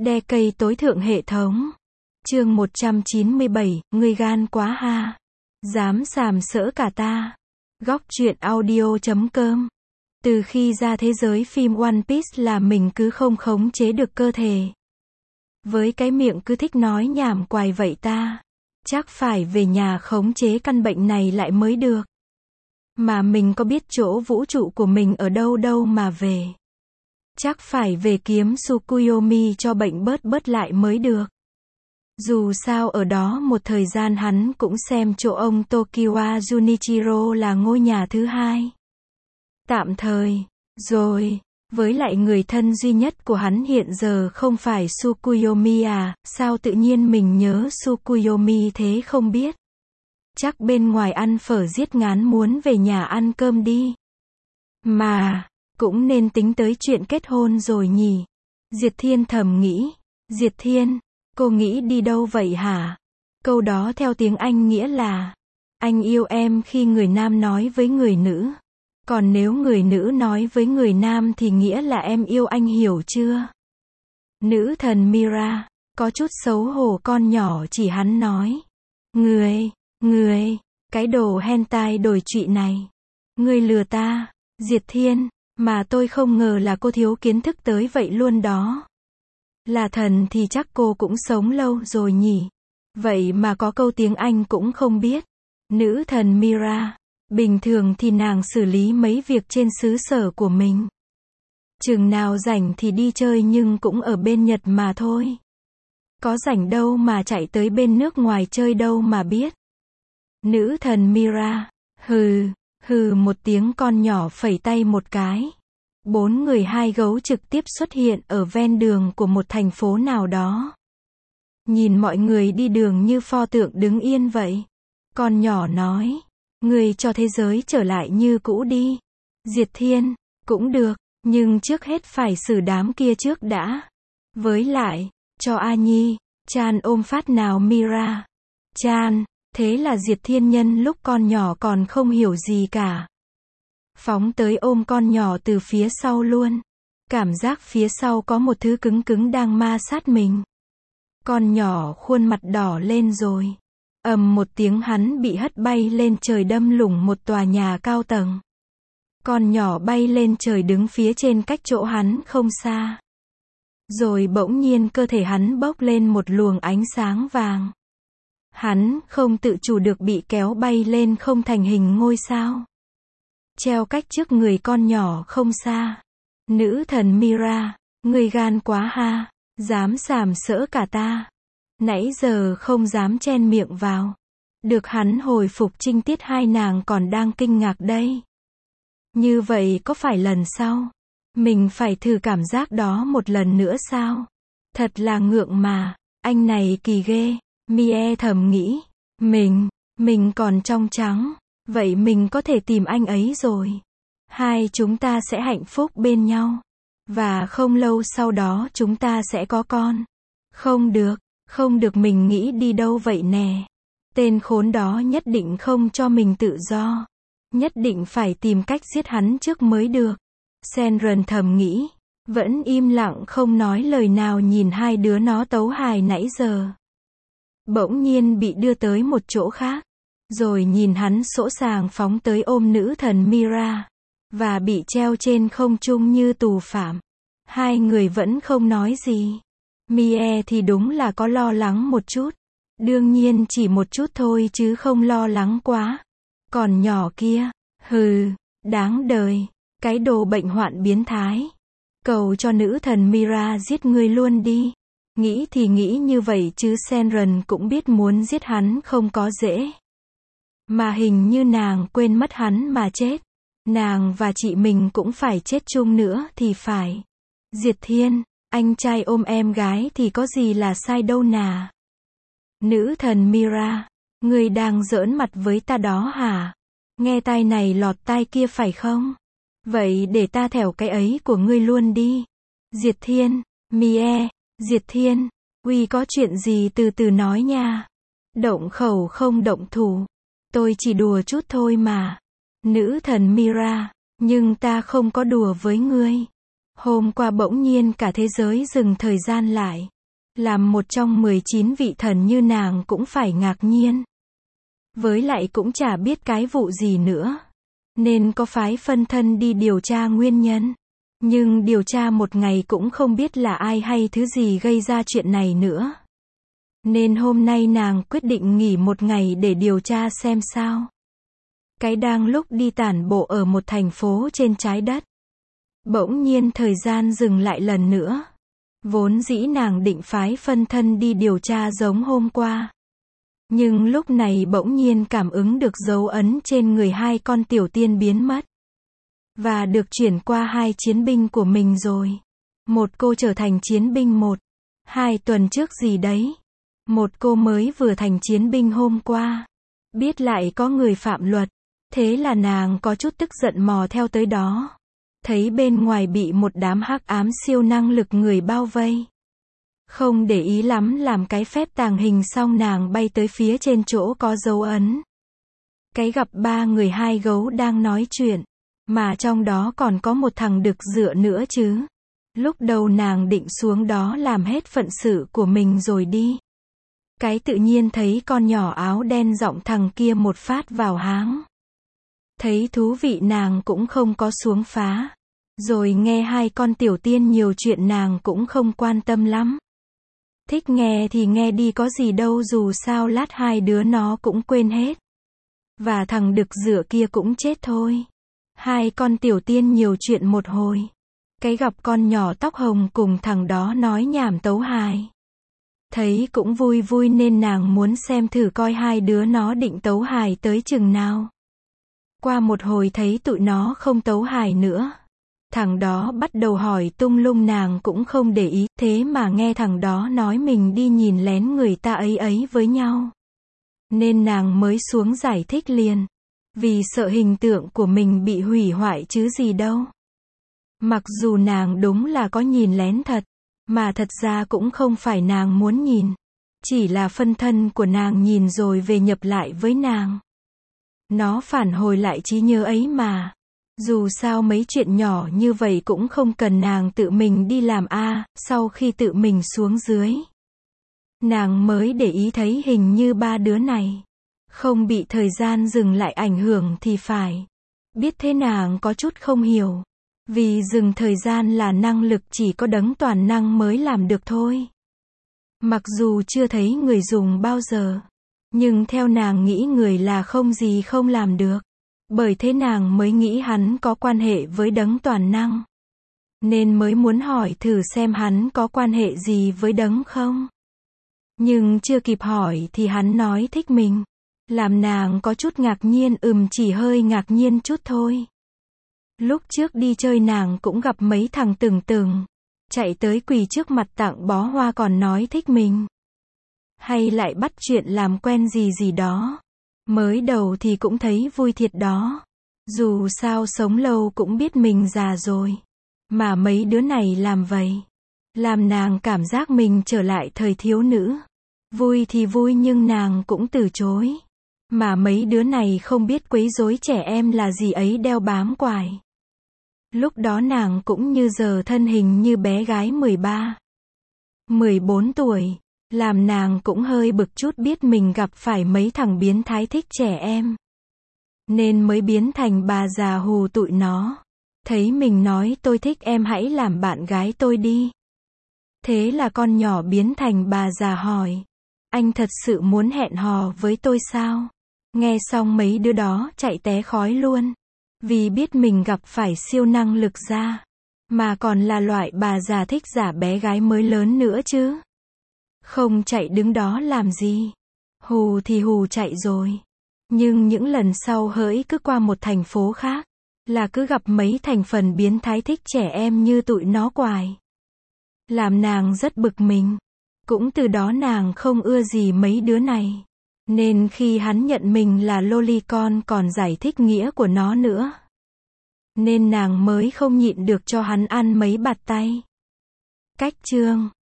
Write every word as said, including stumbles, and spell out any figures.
Đe cây tối thượng hệ thống. Chương một trăm chín mươi bảy, ngươi gan quá ha. Dám sàm sỡ cả ta. Góc truyện audio chấm com. Từ khi ra thế giới phim One Piece là mình cứ không khống chế được cơ thể. Với cái miệng cứ thích nói nhảm quài vậy ta. Chắc phải về nhà khống chế căn bệnh này lại mới được. Mà mình có biết chỗ vũ trụ của mình ở đâu đâu mà về. Chắc phải về kiếm Tsukuyomi cho bệnh bớt bớt lại mới được. Dù sao ở đó một thời gian hắn cũng xem chỗ ông Tokiwa Junichiro là ngôi nhà thứ hai. Tạm thời. Rồi. Với lại người thân duy nhất của hắn hiện giờ không phải Tsukuyomi à, sao tự nhiên mình nhớ Tsukuyomi thế không biết. Chắc bên ngoài ăn phở giết ngán muốn về nhà ăn cơm đi. Mà, cũng nên tính tới chuyện kết hôn rồi nhỉ. Diệt Thiên thầm nghĩ. Diệt Thiên, cô nghĩ đi đâu vậy hả? Câu đó theo tiếng Anh nghĩa là, anh yêu em khi người nam nói với người nữ. Còn nếu người nữ nói với người nam thì nghĩa là em yêu anh, hiểu chưa? Nữ thần Mira, có chút xấu hổ con nhỏ chỉ hắn nói. Người, người, cái đồ hentai đổi trụy này. Người lừa ta, Diệt Thiên, mà tôi không ngờ là cô thiếu kiến thức tới vậy luôn đó. Là thần thì chắc cô cũng sống lâu rồi nhỉ. Vậy mà có câu tiếng Anh cũng không biết. Nữ thần Mira. Bình thường thì nàng xử lý mấy việc trên xứ sở của mình. Chừng nào rảnh thì đi chơi nhưng cũng ở bên Nhật mà thôi. Có rảnh đâu mà chạy tới bên nước ngoài chơi đâu mà biết. Nữ thần Mira. Hừ, hừ một tiếng con nhỏ phẩy tay một cái. Bốn người hai gấu trực tiếp xuất hiện ở ven đường của một thành phố nào đó. Nhìn mọi người đi đường như pho tượng đứng yên vậy. Con nhỏ nói. Người cho thế giới trở lại như cũ đi. Diệt Thiên, cũng được, nhưng trước hết phải xử đám kia trước đã. Với lại, cho A Nhi, Chan ôm phát nào Mira. Chan, thế là Diệt Thiên nhân lúc con nhỏ còn không hiểu gì cả. Phóng tới ôm con nhỏ từ phía sau luôn. Cảm giác phía sau có một thứ cứng cứng đang ma sát mình. Con nhỏ khuôn mặt đỏ lên rồi. Ầm một tiếng hắn bị hất bay lên trời đâm lủng một tòa nhà cao tầng. Con nhỏ bay lên trời đứng phía trên cách chỗ hắn không xa. Rồi bỗng nhiên cơ thể hắn bốc lên một luồng ánh sáng vàng. Hắn không tự chủ được bị kéo bay lên không thành hình ngôi sao. Treo cách trước người con nhỏ không xa. Nữ thần Mira, người gan quá ha, dám sàm sỡ cả ta. Nãy giờ không dám chen miệng vào. Được hắn hồi phục trinh tiết hai nàng còn đang kinh ngạc đây. Như vậy có phải lần sau mình phải thử cảm giác đó một lần nữa sao? Thật là ngượng mà, anh này kỳ ghê. Mie thầm nghĩ, mình, mình còn trong trắng, vậy mình có thể tìm anh ấy rồi. Hai chúng ta sẽ hạnh phúc bên nhau. Và không lâu sau đó chúng ta sẽ có con. Không được. Không được, mình nghĩ đi đâu vậy nè. Tên khốn đó nhất định không cho mình tự do. Nhất định phải tìm cách giết hắn trước mới được. Senran thầm nghĩ. Vẫn im lặng không nói lời nào nhìn hai đứa nó tấu hài nãy giờ. Bỗng nhiên bị đưa tới một chỗ khác. Rồi nhìn hắn sỗ sàng phóng tới ôm nữ thần Mira. Và bị treo trên không trung như tù phạm. Hai người vẫn không nói gì. Mie thì đúng là có lo lắng một chút. Đương nhiên chỉ một chút thôi chứ không lo lắng quá. Còn nhỏ kia, hừ, đáng đời, cái đồ bệnh hoạn biến thái. Cầu cho nữ thần Mira giết ngươi luôn đi. Nghĩ thì nghĩ như vậy chứ Senran cũng biết muốn giết hắn không có dễ. Mà hình như nàng quên mất hắn mà chết. Nàng và chị mình cũng phải chết chung nữa thì phải. Diệt Thiên. Anh trai ôm em gái thì có gì là sai đâu nà. Nữ thần Mira, ngươi đang giỡn mặt với ta đó hả? Nghe tai này lọt tai kia phải không? Vậy để ta thẻo cái ấy của ngươi luôn đi. Diệt Thiên, Mie, Diệt Thiên, uy có chuyện gì từ từ nói nha. Động khẩu không động thủ. Tôi chỉ đùa chút thôi mà. Nữ thần Mira, nhưng ta không có đùa với ngươi. Hôm qua bỗng nhiên cả thế giới dừng thời gian lại. Làm một trong mười chín vị thần như nàng cũng phải ngạc nhiên. Với lại cũng chả biết cái vụ gì nữa. Nên có phái phân thân đi điều tra nguyên nhân. Nhưng điều tra một ngày cũng không biết là ai hay thứ gì gây ra chuyện này nữa. Nên hôm nay nàng quyết định nghỉ một ngày để điều tra xem sao. Cái đang lúc đi tản bộ ở một thành phố trên trái đất. Bỗng nhiên thời gian dừng lại lần nữa. Vốn dĩ nàng định phái phân thân đi điều tra giống hôm qua. Nhưng lúc này bỗng nhiên cảm ứng được dấu ấn trên người hai con tiểu tiên biến mất. Và được chuyển qua hai chiến binh của mình rồi. Một cô trở thành chiến binh một, hai tuần trước gì đấy. Một cô mới vừa thành chiến binh hôm qua. Biết lại có người phạm luật. Thế là nàng có chút tức giận mò theo tới đó. Thấy bên ngoài bị một đám hắc ám siêu năng lực người bao vây. Không để ý lắm làm cái phép tàng hình xong nàng bay tới phía trên chỗ có dấu ấn. Cái gặp ba người hai gấu đang nói chuyện. Mà trong đó còn có một thằng đực dựa nữa chứ. Lúc đầu nàng định xuống đó làm hết phận sự của mình rồi đi. Cái tự nhiên thấy con nhỏ áo đen giọng thằng kia một phát vào háng. Thấy thú vị nàng cũng không có xuống phá. Rồi nghe hai con tiểu tiên nhiều chuyện nàng cũng không quan tâm lắm. Thích nghe thì nghe đi có gì đâu dù sao lát hai đứa nó cũng quên hết. Và thằng đực dựa kia cũng chết thôi. Hai con tiểu tiên nhiều chuyện một hồi. Cái gặp con nhỏ tóc hồng cùng thằng đó nói nhảm tấu hài. Thấy cũng vui vui nên nàng muốn xem thử coi hai đứa nó định tấu hài tới chừng nào. Qua một hồi thấy tụi nó không tấu hài nữa. Thằng đó bắt đầu hỏi tung lung nàng cũng không để ý, thế mà nghe thằng đó nói mình đi nhìn lén người ta ấy ấy với nhau. Nên nàng mới xuống giải thích liền. Vì sợ hình tượng của mình bị hủy hoại chứ gì đâu. Mặc dù nàng đúng là có nhìn lén thật, mà thật ra cũng không phải nàng muốn nhìn. Chỉ là phân thân của nàng nhìn rồi về nhập lại với nàng. Nó phản hồi lại trí nhớ ấy mà. Dù sao mấy chuyện nhỏ như vậy cũng không cần nàng tự mình đi làm a. À, sau khi tự mình xuống dưới. Nàng mới để ý thấy hình như ba đứa này. Không bị thời gian dừng lại ảnh hưởng thì phải. Biết thế nàng có chút không hiểu. Vì dừng thời gian là năng lực chỉ có đấng toàn năng mới làm được thôi. Mặc dù chưa thấy người dùng bao giờ. Nhưng theo nàng nghĩ người là không gì không làm được. Bởi thế nàng mới nghĩ hắn có quan hệ với đấng toàn năng. Nên mới muốn hỏi thử xem hắn có quan hệ gì với đấng không. Nhưng chưa kịp hỏi thì hắn nói thích mình. Làm nàng có chút ngạc nhiên, ừm chỉ hơi ngạc nhiên chút thôi. Lúc trước đi chơi nàng cũng gặp mấy thằng từng từng. Chạy tới quỳ trước mặt tặng bó hoa còn nói thích mình. Hay lại bắt chuyện làm quen gì gì đó. Mới đầu thì cũng thấy vui thiệt đó. Dù sao sống lâu cũng biết mình già rồi. Mà mấy đứa này làm vậy. Làm nàng cảm giác mình trở lại thời thiếu nữ. Vui thì vui nhưng nàng cũng từ chối. Mà mấy đứa này không biết quấy rối trẻ em là gì ấy đeo bám quài. Lúc đó nàng cũng như giờ thân hình như bé gái mười ba, mười bốn tuổi. Làm nàng cũng hơi bực chút biết mình gặp phải mấy thằng biến thái thích trẻ em. Nên mới biến thành bà già hù tụi nó. Thấy mình nói tôi thích em hãy làm bạn gái tôi đi. Thế là con nhỏ biến thành bà già hỏi. Anh thật sự muốn hẹn hò với tôi sao? Nghe xong mấy đứa đó chạy té khói luôn. Vì biết mình gặp phải siêu năng lực ra. Mà còn là loại bà già thích giả bé gái mới lớn nữa chứ. Không chạy đứng đó làm gì. Hù thì hù chạy rồi. Nhưng những lần sau hỡi cứ qua một thành phố khác. Là cứ gặp mấy thành phần biến thái thích trẻ em như tụi nó quài. Làm nàng rất bực mình. Cũng từ đó nàng không ưa gì mấy đứa này. Nên khi hắn nhận mình là lolicon còn giải thích nghĩa của nó nữa. Nên nàng mới không nhịn được cho hắn ăn mấy bạt tay. Cách chương